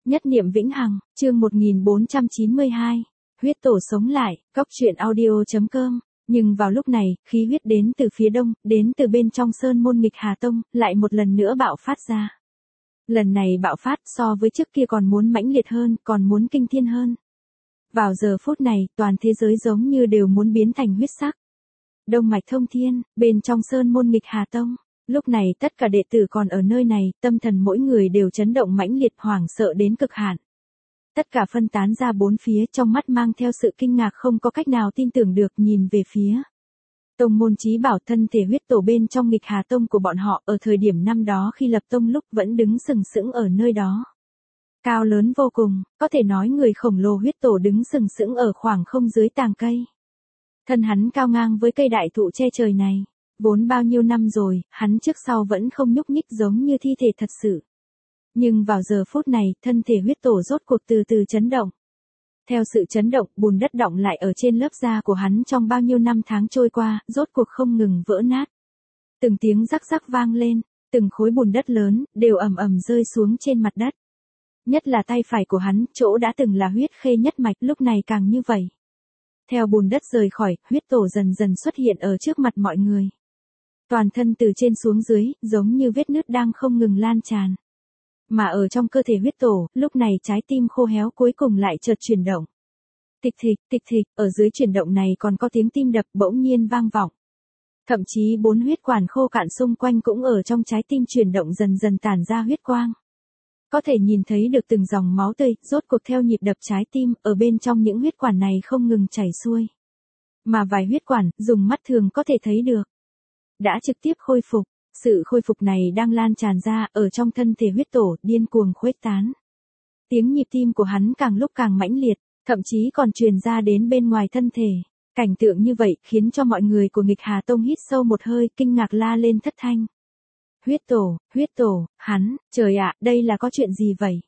Nhất niệm vĩnh hằng, chương 1492. Huyết tổ sống lại, cóc truyện audio.com. Nhưng vào lúc này, khí huyết đến từ phía đông, đến từ bên trong sơn môn nghịch Hà Tông, lại một lần nữa bạo phát ra. Lần này bạo phát so với trước kia còn muốn mãnh liệt hơn, còn muốn kinh thiên hơn. Vào giờ phút này, toàn thế giới giống như đều muốn biến thành huyết sắc. Đông mạch thông thiên, bên trong sơn môn nghịch Hà Tông. Lúc này tất cả đệ tử còn ở nơi này, tâm thần mỗi người đều chấn động mãnh liệt hoảng sợ đến cực hạn. Tất cả phân tán ra bốn phía, trong mắt mang theo sự kinh ngạc không có cách nào tin tưởng được, nhìn về phía tông môn chí bảo thân thể huyết tổ bên trong nghịch Hà Tông của bọn họ ở thời điểm năm đó khi lập tông lúc vẫn đứng sừng sững ở nơi đó. Cao lớn vô cùng, có thể nói người khổng lồ huyết tổ đứng sừng sững ở khoảng không dưới tàng cây. Thân hắn cao ngang với cây đại thụ che trời này. Vốn bao nhiêu năm rồi, hắn trước sau vẫn không nhúc nhích giống như thi thể thật sự. Nhưng vào giờ phút này, thân thể huyết tổ rốt cuộc từ từ chấn động. Theo sự chấn động, bùn đất đọng lại ở trên lớp da của hắn trong bao nhiêu năm tháng trôi qua, rốt cuộc không ngừng vỡ nát. Từng tiếng rắc rắc vang lên, từng khối bùn đất lớn, đều ầm ầm rơi xuống trên mặt đất. Nhất là tay phải của hắn, chỗ đã từng là huyết khê nhất mạch, lúc này càng như vậy. Theo bùn đất rời khỏi, huyết tổ dần dần xuất hiện ở trước mặt mọi người. Toàn thân từ trên xuống dưới, giống như vết nứt đang không ngừng lan tràn. Mà ở trong cơ thể huyết tổ, lúc này trái tim khô héo cuối cùng lại chợt chuyển động. Tịch thịch, ở dưới chuyển động này còn có tiếng tim đập bỗng nhiên vang vọng. Thậm chí bốn huyết quản khô cạn xung quanh cũng ở trong trái tim chuyển động dần dần tản ra huyết quang. Có thể nhìn thấy được từng dòng máu tươi, rốt cuộc theo nhịp đập trái tim, ở bên trong những huyết quản này không ngừng chảy xuôi. Mà vài huyết quản, dùng mắt thường có thể thấy được, đã trực tiếp khôi phục. Sự khôi phục này đang lan tràn ra ở trong thân thể huyết tổ, điên cuồng khuếch tán. Tiếng nhịp tim của hắn càng lúc càng mãnh liệt, thậm chí còn truyền ra đến bên ngoài thân thể. Cảnh tượng như vậy khiến cho mọi người của nghịch Hà Tông hít sâu một hơi, kinh ngạc la lên thất thanh. Huyết tổ, hắn, trời ạ, đây là có chuyện gì vậy?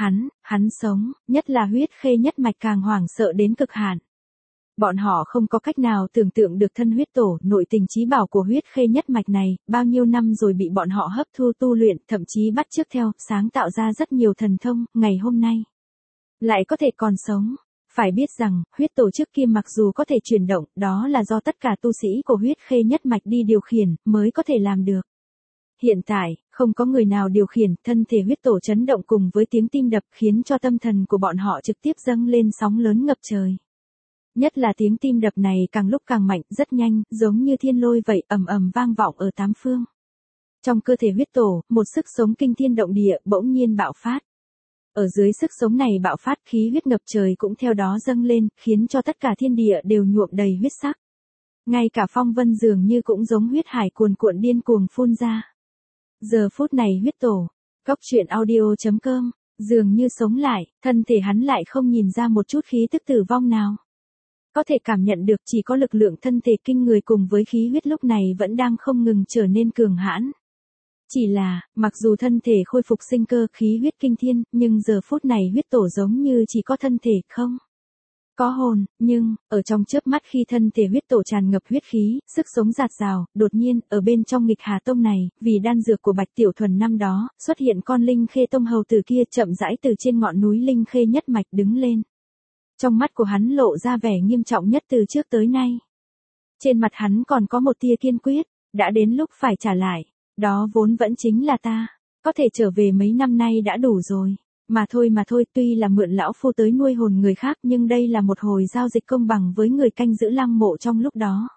Hắn sống, nhất là huyết khê nhất mạch càng hoảng sợ đến cực hạn. Bọn họ không có cách nào tưởng tượng được thân huyết tổ, nội tình chí bảo của huyết khê nhất mạch này, bao nhiêu năm rồi bị bọn họ hấp thu tu luyện, thậm chí bắt chước theo, sáng tạo ra rất nhiều thần thông, ngày hôm nay lại có thể còn sống. Phải biết rằng, huyết tổ trước kia mặc dù có thể chuyển động, đó là do tất cả tu sĩ của huyết khê nhất mạch đi điều khiển, mới có thể làm được. Hiện tại, không có người nào điều khiển, thân thể huyết tổ chấn động cùng với tiếng tim đập khiến cho tâm thần của bọn họ trực tiếp dâng lên sóng lớn ngập trời. Nhất là tiếng tim đập này càng lúc càng mạnh, rất nhanh, giống như thiên lôi vậy, ầm ầm vang vọng ở tám phương. Trong cơ thể huyết tổ, một sức sống kinh thiên động địa bỗng nhiên bạo phát. Ở dưới sức sống này bạo phát, khí huyết ngập trời cũng theo đó dâng lên, khiến cho tất cả thiên địa đều nhuộm đầy huyết sắc. Ngay cả phong vân dường như cũng giống huyết hải cuồn cuộn điên cuồng phun ra. Giờ phút này huyết tổ, cóc truyện audio.com, dường như sống lại, thân thể hắn lại không nhìn ra một chút khí tức tử vong nào. Có thể cảm nhận được chỉ có lực lượng thân thể kinh người cùng với khí huyết lúc này vẫn đang không ngừng trở nên cường hãn. Chỉ là, mặc dù thân thể khôi phục sinh cơ khí huyết kinh thiên, nhưng giờ phút này huyết tổ giống như chỉ có thân thể không có hồn, nhưng, ở trong chớp mắt khi thân thể huyết tổ tràn ngập huyết khí, sức sống dạt dào, đột nhiên, ở bên trong nghịch Hà Tông này, vì đan dược của Bạch Tiểu Thuần năm đó, xuất hiện con Linh Khê Tông hầu tử kia chậm rãi từ trên ngọn núi Linh Khê nhất mạch đứng lên. Trong mắt của hắn lộ ra vẻ nghiêm trọng nhất từ trước tới nay. Trên mặt hắn còn có một tia kiên quyết, đã đến lúc phải trả lại, đó vốn vẫn chính là ta, có thể trở về mấy năm nay đã đủ rồi. Mà thôi, tuy là mượn lão phu tới nuôi hồn người khác nhưng đây là một hồi giao dịch công bằng với người canh giữ lăng mộ trong lúc đó.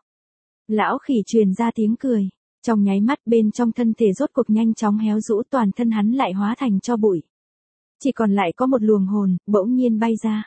Lão khỉ truyền ra tiếng cười, trong nháy mắt bên trong thân thể rốt cuộc nhanh chóng héo rũ, toàn thân hắn lại hóa thành tro bụi. Chỉ còn lại có một luồng hồn, bỗng nhiên bay ra.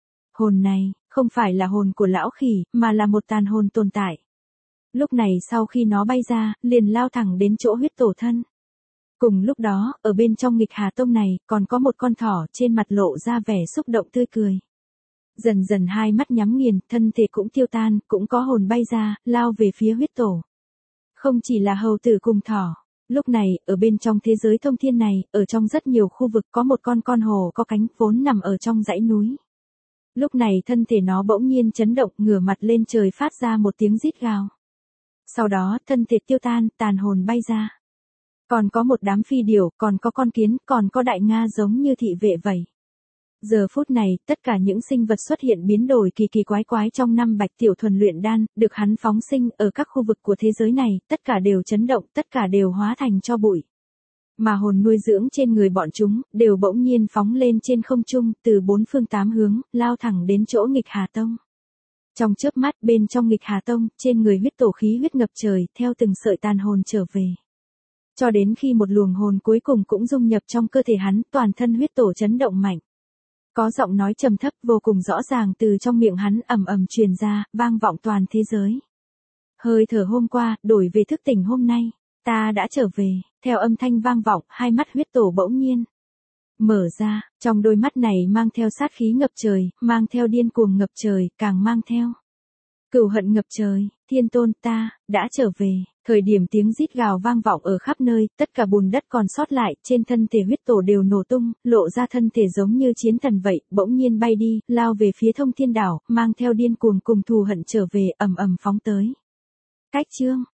Hồn này, không phải là hồn của lão khỉ, mà là một tàn hồn tồn tại. Lúc này sau khi nó bay ra, liền lao thẳng đến chỗ huyết tổ thân. Cùng lúc đó, ở bên trong nghịch Hà Tông này, còn có một con thỏ trên mặt lộ ra vẻ xúc động tươi cười. Dần dần hai mắt nhắm nghiền, thân thể cũng tiêu tan, cũng có hồn bay ra, lao về phía huyết tổ. Không chỉ là hầu tử cùng thỏ. Lúc này, ở bên trong thế giới thông thiên này, ở trong rất nhiều khu vực có một con hổ có cánh vốn nằm ở trong dãy núi. Lúc này thân thể nó bỗng nhiên chấn động, ngửa mặt lên trời phát ra một tiếng rít gào. Sau đó, thân thể tiêu tan, tàn hồn bay ra. Còn có một đám phi điểu, còn có con kiến, còn có đại nga giống như thị vệ vậy. Giờ phút này, tất cả những sinh vật xuất hiện biến đổi kỳ kỳ quái quái trong năm Bạch Tiểu Thuần luyện đan, được hắn phóng sinh ở các khu vực của thế giới này, tất cả đều chấn động, tất cả đều hóa thành tro bụi. Mà hồn nuôi dưỡng trên người bọn chúng, đều bỗng nhiên phóng lên trên không trung, từ bốn phương tám hướng, lao thẳng đến chỗ Nghịch Hà Tông. Trong chớp mắt bên trong Nghịch Hà Tông, trên người huyết tổ khí huyết ngập trời, theo từng sợi tàn hồn trở về. Cho đến khi một luồng hồn cuối cùng cũng dung nhập trong cơ thể hắn, toàn thân huyết tổ chấn động mạnh. Có giọng nói trầm thấp vô cùng rõ ràng từ trong miệng hắn ầm ầm truyền ra, vang vọng toàn thế giới. Hơi thở hôm qua, đổi về thức tỉnh hôm nay, ta đã trở về, theo âm thanh vang vọng, hai mắt huyết tổ bỗng nhiên mở ra, trong đôi mắt này mang theo sát khí ngập trời, mang theo điên cuồng ngập trời, càng mang theo cừu hận ngập trời. Thiên Tôn, ta đã trở về. Thời điểm tiếng rít gào vang vọng ở khắp nơi, tất cả bùn đất còn sót lại, trên thân thể huyết tổ đều nổ tung, lộ ra thân thể giống như chiến thần vậy, bỗng nhiên bay đi, lao về phía Thông Thiên Đảo, mang theo điên cuồng cùng thù hận trở về, ầm ầm phóng tới. Cách chương